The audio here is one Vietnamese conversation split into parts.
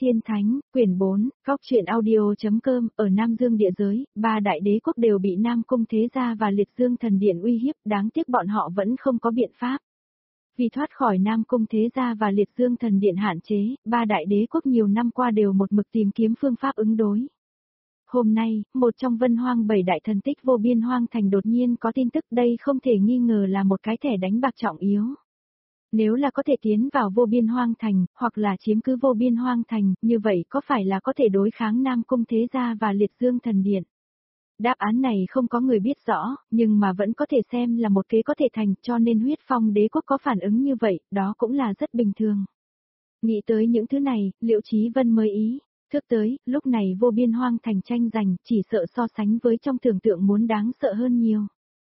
Tiên Thánh, quyển 4, góc truyện audio.com. Ở Nam Dương địa giới, ba đại đế quốc đều bị Nam Cung Thế Gia và Liệt Dương Thần Điện uy hiếp, đáng tiếc bọn họ vẫn không có biện pháp. Vì thoát khỏi Nam Cung Thế Gia và Liệt Dương Thần Điện hạn chế, ba đại đế quốc nhiều năm qua đều một mực tìm kiếm phương pháp ứng đối. Hôm nay, một trong Vân Hoang 7 đại thần tích Vô Biên Hoang Thành đột nhiên có tin tức, đây không thể nghi ngờ là một cái thẻ đánh bạc trọng yếu. Nếu là có thể tiến vào Vô Biên Hoang Thành, hoặc là chiếm cứ Vô Biên Hoang Thành, như vậy có phải là có thể đối kháng Nam Cung Thế Gia và Liệt Dương Thần Điện? Đáp án này không có người biết rõ, nhưng mà vẫn có thể xem là một kế có thể thành, cho nên Huyết Phong đế quốc có phản ứng như vậy, đó cũng là rất bình thường. Nghĩ tới những thứ này, Liễu Chí Vân mới ý thức tới, lúc này Vô Biên Hoang Thành tranh giành, chỉ sợ so sánh với trong tưởng tượng muốn đáng sợ hơn nhiều.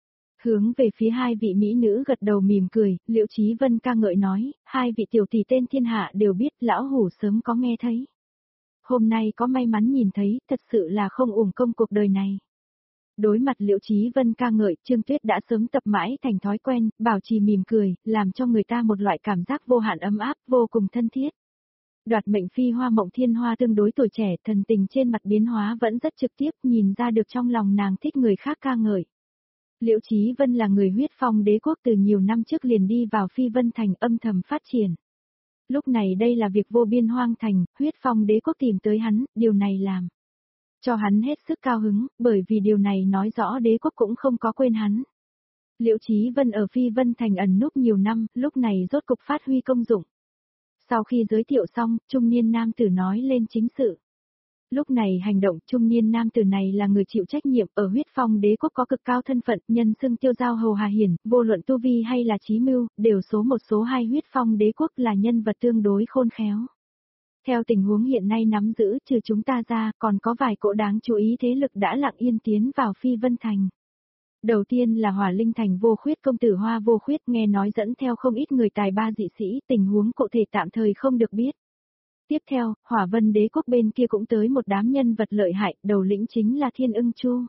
Hướng về phía hai vị mỹ nữ gật đầu mỉm cười, Liễu Chí Vân ca ngợi nói, hai vị tiểu tỷ tên thiên hạ đều biết, lão hủ sớm có nghe thấy. Hôm nay có may mắn nhìn thấy, thật sự là không uổng công cuộc đời này. Đối mặt Liễu Chí Vân ca ngợi, Trương Tuyết đã sớm tập mãi thành thói quen, bảo trì mỉm cười, làm cho người ta một loại cảm giác vô hạn ấm áp, vô cùng thân thiết. Đoạt mệnh phi Hoa Mộng Thiên Hoa tương đối tuổi trẻ, thần tình trên mặt biến hóa vẫn rất trực tiếp, nhìn ra được trong lòng nàng thích người khác ca ngợi. Liễu Chí Vân là người Huyết Phong đế quốc từ nhiều năm trước liền đi vào Phi Vân Thành âm thầm phát triển. Lúc này đây là việc Vô Biên Hoang Thành, Huyết Phong đế quốc tìm tới hắn, điều này làm cho hắn hết sức cao hứng, bởi vì điều này nói rõ đế quốc cũng không có quên hắn. Liễu Chí Vân ở Phi Vân Thành ẩn núp nhiều năm, lúc này rốt cục phát huy công dụng. Sau khi giới thiệu xong, trung niên nam tử nói lên chính sự. Lúc này hành động, trung niên nam tử này là người chịu trách nhiệm, ở Huyết Phong đế quốc có cực cao thân phận, nhân xưng Tiêu Giao Hầu Hà Hiển, vô luận tu vi hay là trí mưu, đều số một số hai. Huyết Phong đế quốc là nhân vật tương đối khôn khéo. Theo tình huống hiện nay nắm giữ, trừ chúng ta ra, còn có vài cỗ đáng chú ý thế lực đã lặng yên tiến vào Phi Vân Thành. Đầu tiên là Hỏa Linh Thành Vô Khuyết công tử Hoa Vô Khuyết, nghe nói dẫn theo không ít người tài ba dị sĩ, tình huống cụ thể tạm thời không được biết. Tiếp theo, Hỏa Vân đế quốc bên kia cũng tới một đám nhân vật lợi hại, đầu lĩnh chính là Thiên Ưng Chu.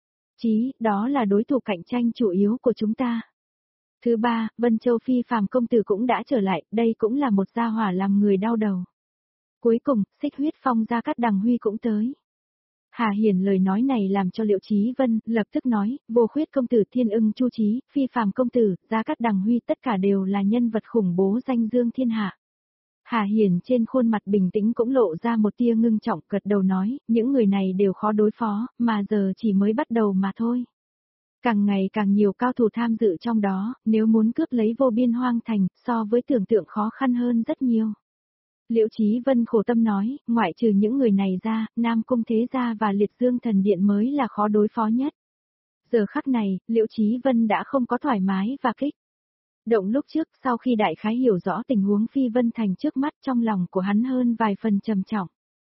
Đó là đối thủ cạnh tranh chủ yếu của chúng ta. Thứ ba, Vân Châu Phi Phàm công tử cũng đã trở lại, đây cũng là một gia hỏa làm người đau đầu. Cuối cùng, Xích Huyết Phong Gia Cát Đằng Huy cũng tới. Hà Hiển lời nói này làm cho Liễu Chí Vân lập tức nói, Vô Khuyết công tử, Thiên Ưng Chu Chí, Phi Phàm công tử, Gia Cát Đằng Huy tất cả đều là nhân vật khủng bố danh dương thiên hạ. Hà Hiển trên khuôn mặt bình tĩnh cũng lộ ra một tia ngưng trọng, gật đầu nói, những người này đều khó đối phó, mà giờ chỉ mới bắt đầu mà thôi. Càng ngày càng nhiều cao thủ tham dự trong đó, nếu muốn cướp lấy Vô Biên Hoang Thành, so với tưởng tượng khó khăn hơn rất nhiều. Liễu Chí Vân khổ tâm nói, ngoại trừ những người này ra, Nam Cung Thế Gia và Liệt Dương Thần Điện mới là khó đối phó nhất. Giờ khắc này, Liễu Chí Vân đã không có thoải mái và kích động lúc trước, sau khi đại khái hiểu rõ tình huống Phi Vân Thành trước mắt, trong lòng của hắn hơn vài phần trầm trọng.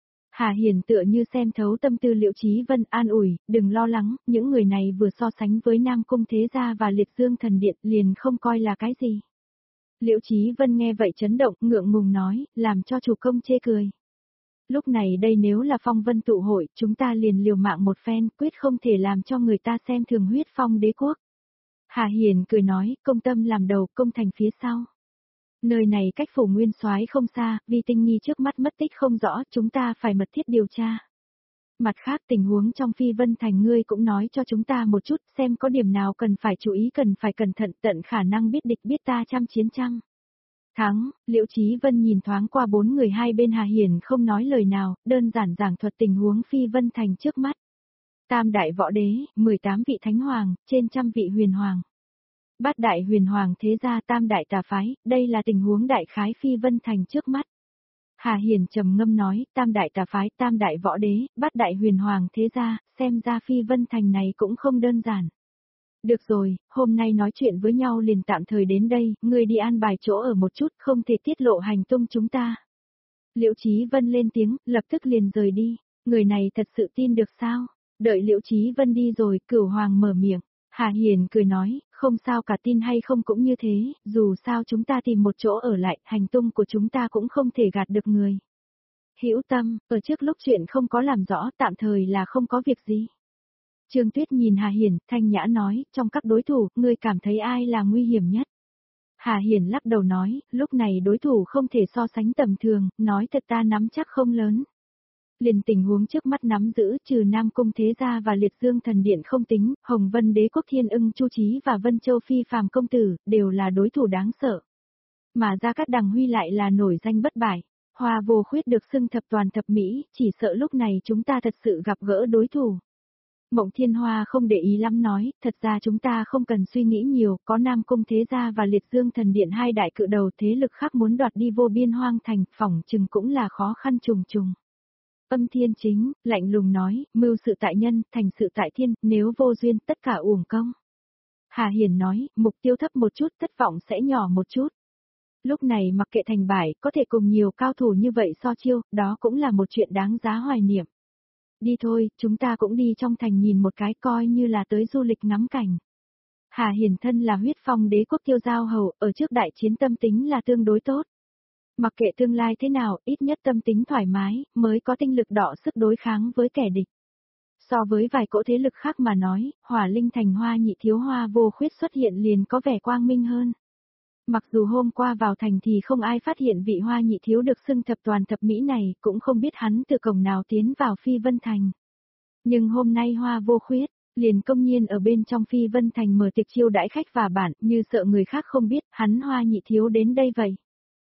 Hà Hiển tựa như xem thấu tâm tư Liễu Chí Vân, an ủi, đừng lo lắng, những người này vừa so sánh với Nam Cung Thế Gia và Liệt Dương Thần Điện liền không coi là cái gì. Liễu Chí Vân nghe vậy chấn động, ngượng ngùng nói, làm cho chủ công chê cười. Lúc này đây nếu là Phong Vân tụ hội, chúng ta liền liều mạng một phen, quyết không thể làm cho người ta xem thường Huyết Phong đế quốc. Hà Hiển cười nói, công tâm làm đầu, công thành phía sau. Nơi này cách phủ Nguyên Soái không xa, Vi Tinh Nhi trước mắt mất tích không rõ, chúng ta phải mật thiết điều tra. Mặt khác tình huống trong Phi Vân Thành ngươi cũng nói cho chúng ta một chút, xem có điểm nào cần phải chú ý, cần phải cẩn thận, tận khả năng biết địch biết ta trăm chiến trăm thắng. Liễu Chí Vân nhìn thoáng qua bốn người hai bên, Hà Hiển không nói lời nào, đơn giản giảng thuật tình huống Phi Vân Thành trước mắt. Tam đại võ đế, 18 vị thánh hoàng, trên trăm vị huyền hoàng. Bát đại huyền hoàng thế gia, tam đại tà phái, đây là tình huống đại khái Phi Vân Thành trước mắt. Hà Hiển trầm ngâm nói, tam đại tà phái, tam đại võ đế, bát đại huyền hoàng thế gia, xem ra Phi Vân Thành này cũng không đơn giản. Được rồi, hôm nay nói chuyện với nhau liền tạm thời đến đây, ngươi đi an bài chỗ ở một chút, không thể tiết lộ hành tung chúng ta. Liễu Chí Vân lên tiếng, lập tức liền rời đi, người này thật sự tin được sao? Đợi Liễu Chí Vân đi rồi, Cửu Hoàng mở miệng. Hà Hiển cười nói, không sao cả, tin hay không cũng như thế, dù sao chúng ta tìm một chỗ ở lại, hành tung của chúng ta cũng không thể gạt được người. Hữu Tâm, ở trước lúc chuyện không có làm rõ, tạm thời là không có việc gì. Trương Tuyết nhìn Hà Hiển, thanh nhã nói, trong các đối thủ, ngươi cảm thấy ai là nguy hiểm nhất? Hà Hiển lắc đầu nói, lúc này đối thủ không thể so sánh tầm thường, nói thật ta nắm chắc không lớn. Liền tình huống trước mắt nắm giữ trừ Nam Cung Thế Gia và Liệt Dương Thần Điện không tính, Hồng Vân Đế Quốc Thiên Ưng Chu Chí và Vân Châu Phi Phàm Công Tử, đều là đối thủ đáng sợ. Mà Gia Cát Đằng Huy lại là nổi danh bất bại. Hoa Vô Khuyết được xưng thập toàn thập mỹ, chỉ sợ lúc này chúng ta thật sự gặp gỡ đối thủ. Mộng Thiên Hoa không để ý lắm nói, thật ra chúng ta không cần suy nghĩ nhiều, có Nam Cung Thế Gia và Liệt Dương Thần Điện hai đại cự đầu thế lực khác muốn đoạt đi Vô Biên Hoang Thành, phỏng chừng cũng là khó khăn trùng trùng. Âm Thiên Chính, lạnh lùng nói, mưu sự tại nhân, thành sự tại thiên, nếu vô duyên tất cả uổng công. Hà Hiển nói, mục tiêu thấp một chút, thất vọng sẽ nhỏ một chút. Lúc này mặc kệ thành bại, có thể cùng nhiều cao thủ như vậy so chiêu, đó cũng là một chuyện đáng giá hoài niệm. Đi thôi, chúng ta cũng đi trong thành nhìn một cái coi như là tới du lịch ngắm cảnh. Hà Hiển thân là huyết phong đế quốc tiêu giao hầu, ở trước đại chiến tâm tính là tương đối tốt. Mặc kệ tương lai thế nào, ít nhất tâm tính thoải mái, mới có tinh lực đọ sức đối kháng với kẻ địch. So với vài cỗ thế lực khác mà nói, Hỏa Linh Thành Hoa Nhị Thiếu Hoa Vô Khuyết xuất hiện liền có vẻ quang minh hơn. Mặc dù hôm qua vào thành thì không ai phát hiện vị Hoa Nhị Thiếu được xưng thập toàn thập mỹ này, cũng không biết hắn từ cổng nào tiến vào Phi Vân Thành. Nhưng hôm nay Hoa Vô Khuyết, liền công nhiên ở bên trong Phi Vân Thành mở tiệc chiêu đãi khách và bản, như sợ người khác không biết, hắn Hoa Nhị Thiếu đến đây vậy.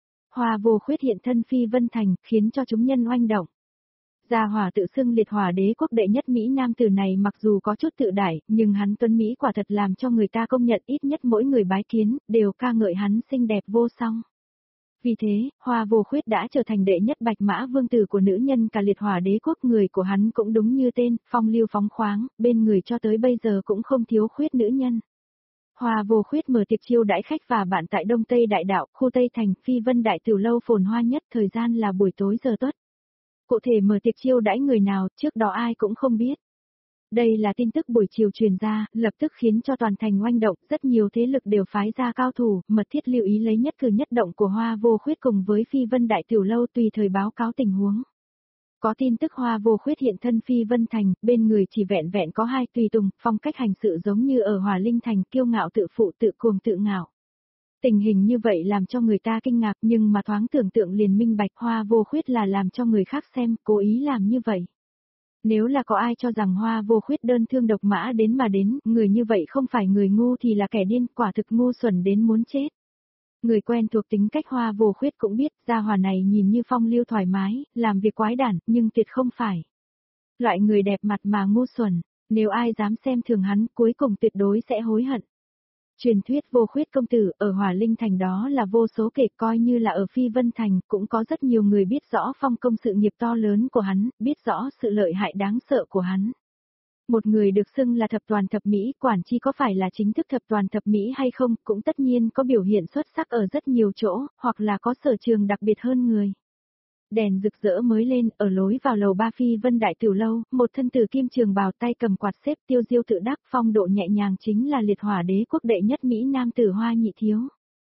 Hoa Vô Khuyết hiện thân Phi Vân Thành, khiến cho chúng nhân oanh động. Gia Hỏa tự xưng liệt hỏa đế quốc đệ nhất Mỹ Nam tử này mặc dù có chút tự đại, nhưng hắn tuấn Mỹ quả thật làm cho người ta công nhận, ít nhất mỗi người bái kiến, đều ca ngợi hắn xinh đẹp vô song. Vì thế, Hoa Vô Khuyết đã trở thành đệ nhất bạch mã vương tử của nữ nhân cả liệt hỏa đế quốc, người của hắn cũng đúng như tên, phong lưu phóng khoáng, bên người cho tới bây giờ cũng không thiếu khuyết nữ nhân. Hoa Vô Khuyết mở tiệc chiêu đãi khách và bạn tại Đông Tây Đại Đạo, khu Tây Thành, Phi Vân Đại Tiểu Lâu phồn hoa nhất, thời gian là buổi tối giờ tuất. Cụ thể mở tiệc chiêu đãi người nào, trước đó ai cũng không biết. Đây là tin tức buổi chiều truyền ra, lập tức khiến cho toàn thành oanh động, rất nhiều thế lực đều phái ra cao thủ, mật thiết lưu ý lấy nhất cử nhất động của Hoa Vô Khuyết cùng với Phi Vân Đại Tiểu Lâu tùy thời báo cáo tình huống. Có tin tức Hoa Vô Khuyết hiện thân Phi Vân Thành, bên người chỉ vẹn vẹn có hai tùy tùng, phong cách hành sự giống như ở Hỏa Linh Thành, kiêu ngạo tự phụ tự cuồng tự ngạo. Tình hình như vậy làm cho người ta kinh ngạc, nhưng mà thoáng tưởng tượng liền minh bạch, Hoa Vô Khuyết là làm cho người khác xem, cố ý làm như vậy. Nếu là có ai cho rằng Hoa Vô Khuyết đơn thương độc mã đến mà đến, người như vậy không phải người ngu thì là kẻ điên, quả thực ngu xuẩn đến muốn chết. Người quen thuộc tính cách Hoa Vô Khuyết cũng biết, gia hỏa này nhìn như phong lưu thoải mái, làm việc quái đản, nhưng tuyệt không phải loại người đẹp mặt mà ngu xuẩn, nếu ai dám xem thường hắn, cuối cùng tuyệt đối sẽ hối hận. Truyền thuyết Vô Khuyết công tử ở Hỏa Linh Thành đó là vô số kể, coi như là ở Phi Vân Thành, cũng có rất nhiều người biết rõ phong công sự nghiệp to lớn của hắn, biết rõ sự lợi hại đáng sợ của hắn. Một người được xưng là thập toàn thập mỹ, quản chi có phải là chính thức thập toàn thập mỹ hay không, cũng tất nhiên có biểu hiện xuất sắc ở rất nhiều chỗ, hoặc là có sở trường đặc biệt hơn người. Đèn rực rỡ mới lên, ở lối vào lầu Ba Phi Vân Đại Tiểu Lâu, một thân tử kim trường bào tay cầm quạt xếp tiêu diêu tự đắc, phong độ nhẹ nhàng chính là liệt hỏa đế quốc đệ nhất Mỹ Nam tử Hoa Nhị Thiếu.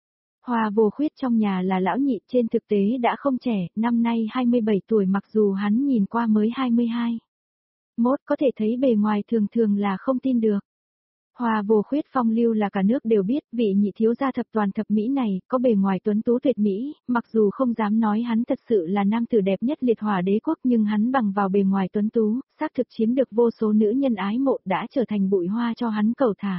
Hoa Vô Khuyết trong nhà là lão nhị, trên thực tế đã không trẻ, năm nay 27 tuổi, mặc dù hắn nhìn qua mới 22. Mốt có thể thấy bề ngoài thường thường là không tin được. Hoa Vô Khuyết phong lưu là cả nước đều biết, vị nhị thiếu gia thập toàn thập mỹ này, có bề ngoài tuấn tú tuyệt mỹ, mặc dù không dám nói hắn thật sự là nam tử đẹp nhất liệt hỏa đế quốc, nhưng hắn bằng vào bề ngoài tuấn tú, xác thực chiếm được vô số nữ nhân ái mộ, đã trở thành bụi hoa cho hắn cầu thả.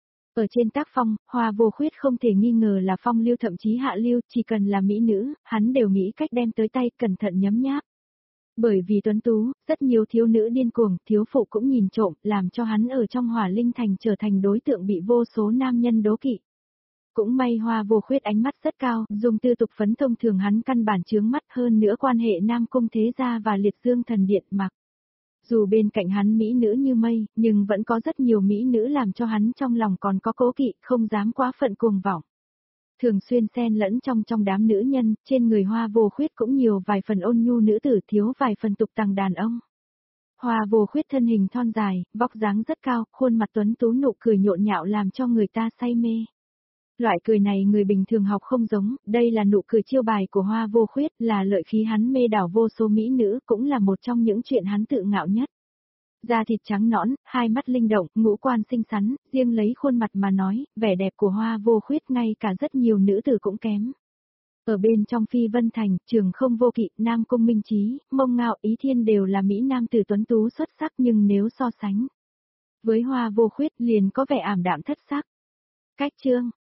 Ở trên tác phong, Hoa Vô Khuyết không thể nghi ngờ là phong lưu, thậm chí hạ lưu, chỉ cần là mỹ nữ, hắn đều nghĩ cách đem tới tay, cẩn thận nhấm nháp. Bởi vì tuấn tú, rất nhiều thiếu nữ điên cuồng, thiếu phụ cũng nhìn trộm, làm cho hắn ở trong Hỏa Linh Thành trở thành đối tượng bị vô số nam nhân đố kỵ. Cũng may Hoa Vô Khuyết ánh mắt rất cao, dùng tư tục phấn thông thường hắn căn bản chướng mắt, hơn nữa quan hệ Nam Cung Thế Gia và Liệt Dương Thần Điện mặc. Dù bên cạnh hắn mỹ nữ như mây, nhưng vẫn có rất nhiều mỹ nữ làm cho hắn trong lòng còn có cố kỵ, không dám quá phận cuồng vọng. Thường xuyên xen lẫn trong đám nữ nhân, trên người Hoa Vô Khuyết cũng nhiều vài phần ôn nhu nữ tử, thiếu vài phần tục tằng đàn ông. Hoa Vô Khuyết thân hình thon dài, vóc dáng rất cao, khuôn mặt tuấn tú, nụ cười nhộn nhạo làm cho người ta say mê. Loại cười này người bình thường học không giống, đây là nụ cười chiêu bài của Hoa Vô Khuyết, là lợi khí hắn mê đảo vô số mỹ nữ, cũng là một trong những chuyện hắn tự ngạo nhất. da thịt trắng nõn, hai mắt linh động, ngũ quan xinh xắn, riêng lấy khuôn mặt mà nói, vẻ đẹp của Hoa Vô Khuyết ngay cả rất nhiều nữ tử cũng kém. Ở bên trong Phi Vân Thành, Trường Không Vô Kỵ, Nam Cung Minh Chí, Mông Ngao, Ý Thiên đều là mỹ nam tử tuấn tú xuất sắc, nhưng nếu so sánh với Hoa Vô Khuyết liền có vẻ ảm đạm thất sắc. Cách chương